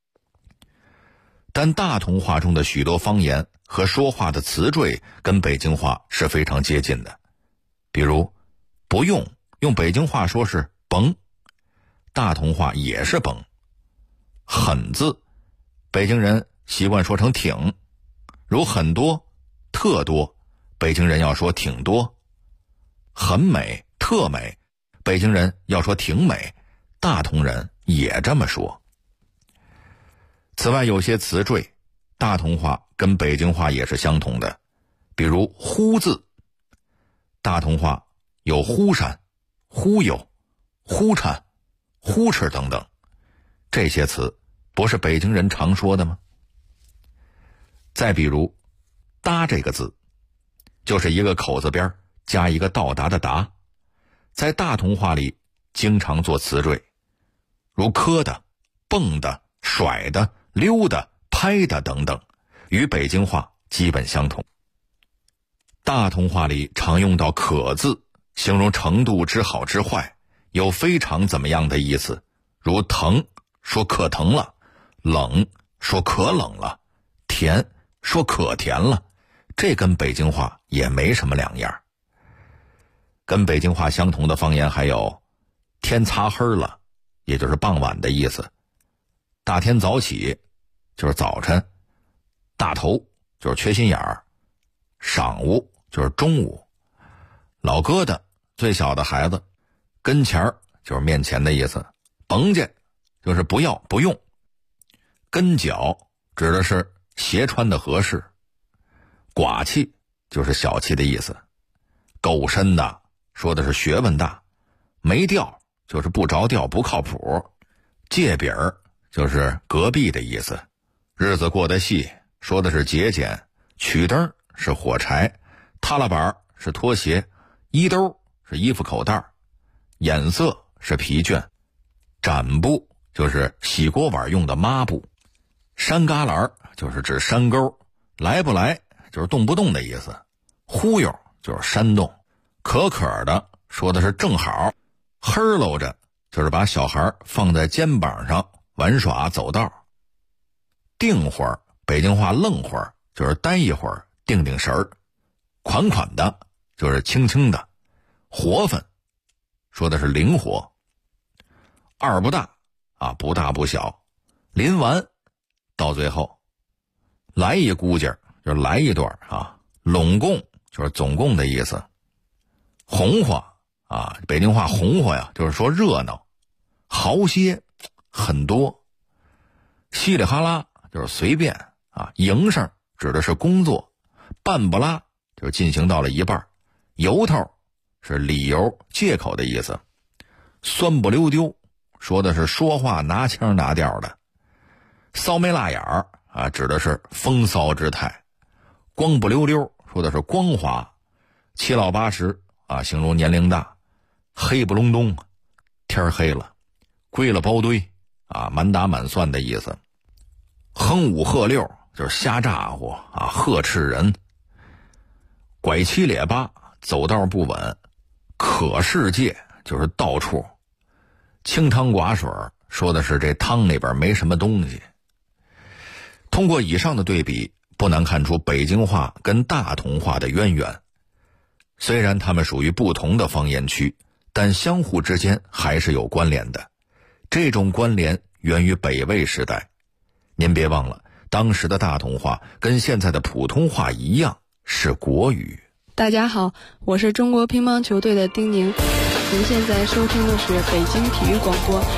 但大同话中的许多方言和说话的词缀跟北京话是非常接近的。比如不用北京话说是甭，大同话也是甭。很字北京人习惯说成挺，如很多特多，北京人要说挺多。很美特美，北京人要说挺美，大同人也这么说。此外，有些词缀大同话跟北京话也是相同的，比如忽字，大同话有忽闪、忽悠、忽颤、忽哧等等，这些词不是北京人常说的吗？再比如搭这个字，就是一个口字边加一个到达的达，在大同话里经常做词缀，如磕的、蹦的、甩的、溜的、拍的等等，与北京话基本相同。大同话里常用到可字，形容程度之好之坏，有非常怎么样的意思，如疼说可疼了，冷说可冷了，甜说可甜了，这跟北京话也没什么两样。跟北京话相同的方言还有天擦黑了，也就是傍晚的意思，大天早起就是早晨，大头就是缺心眼儿，晌午就是中午，老疙瘩最小的孩子，跟前儿就是面前的意思，甭介就是不要不用，跟脚指的是鞋穿的合适，寡气就是小气的意思，够深的说的是学问大，没调就是不着调不靠谱，借饼儿就是隔壁的意思，日子过得细说的是节俭，曲灯是火柴，踏拉板是拖鞋，衣兜是衣服口袋，眼色是疲倦，展布就是洗锅碗用的抹布，山旮旯就是指山沟，来不来就是动不动的意思，忽悠就是煽动，可可的说的是正好，嘿喽着就是把小孩放在肩膀上玩耍走道，定会儿北京话愣会儿就是待一会儿定定神儿，款款的就是轻轻的，活分说的是灵活，二不大啊，不大不小，临完到最后，来一估计就是来一段啊，拢共就是总共的意思，红花啊，北京话红花呀，就是说热闹，豪些很多，稀里哈拉就是随便啊，营生指的是工作，半不拉就是进行到了一半，由头是理由借口的意思，酸不溜丢说的是说话拿腔拿调的，骚眉辣眼儿啊指的是风骚之态，光不溜溜说的是光滑，七老八十啊形容年龄大，黑不隆咚天黑了，归了包堆啊满打满算的意思，哼五喝六就是瞎咋呼啊呵斥人，拐七咧八走道不稳，可世界就是到处，清汤寡水说的是这汤里边没什么东西。通过以上的对比，不难看出北京话跟大同话的渊源。虽然它们属于不同的方言区，但相互之间还是有关联的。这种关联源于北魏时代。您别忘了，当时的大同话跟现在的普通话一样是国语。 大家好，我是中国乒乓球队的丁宁。您现在收听的是北京体育广播